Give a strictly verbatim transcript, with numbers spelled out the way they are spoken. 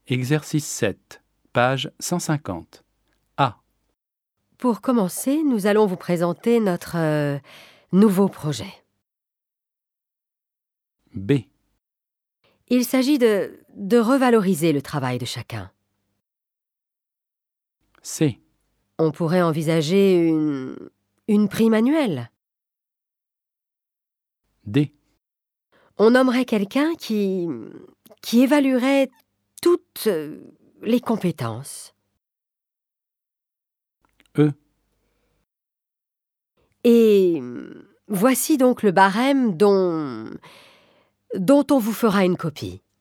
Exercice sept, page cent cinquante. A. Pour commencer, nous allons vous présenter notre euh, nouveau projet. B. Il s'agit de, de revaloriser le travail de chacun. C. On pourrait envisager une, une prime annuelle. D. On nommerait quelqu'un qui, qui évaluerait toutes les compétences. E. Et voici donc le barème dont, dont on vous fera une copie.